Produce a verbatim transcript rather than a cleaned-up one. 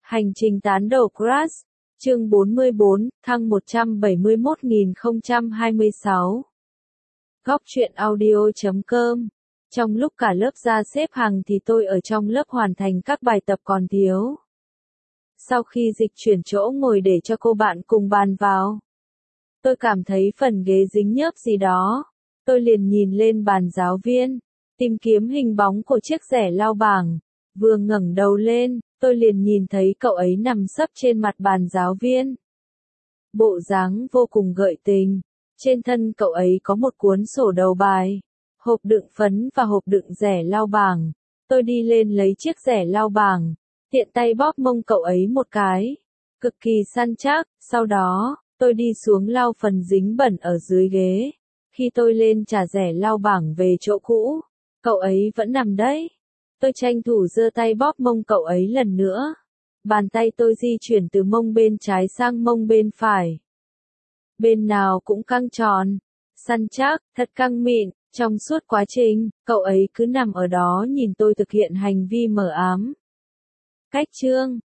Hành trình tán đầu Crush, chương bốn mươi bốn, thăng một trăm bảy mươi mốt nghìn không trăm hai mươi sáu. Góc truyện audio chấm com. Trong lúc cả lớp ra xếp hàng thì tôi ở trong lớp hoàn thành các bài tập còn thiếu. Sau khi dịch chuyển chỗ ngồi để cho cô bạn cùng bàn vào, tôi cảm thấy phần ghế dính nhớp gì đó. Tôi liền nhìn lên bàn giáo viên, tìm kiếm hình bóng của chiếc rẻ lau bảng. Vừa ngẩng đầu lên, tôi liền nhìn thấy cậu ấy nằm sấp trên mặt bàn giáo viên. Bộ dáng vô cùng gợi tình. Trên thân cậu ấy có một cuốn sổ đầu bài, hộp đựng phấn và hộp đựng rẻ lau bảng. Tôi đi lên lấy chiếc rẻ lau bảng, tiện tay bóp mông cậu ấy một cái. Cực kỳ săn chắc, sau đó, tôi đi xuống lau phần dính bẩn ở dưới ghế. Khi tôi lên trả rẻ lau bảng về chỗ cũ, cậu ấy vẫn nằm đấy. Tôi tranh thủ giơ tay bóp mông cậu ấy lần nữa. Bàn tay tôi di chuyển từ mông bên trái sang mông bên phải. Bên nào cũng căng tròn, săn chắc, thật căng mịn. Trong suốt quá trình, cậu ấy cứ nằm ở đó nhìn tôi thực hiện hành vi mờ ám. Cách chương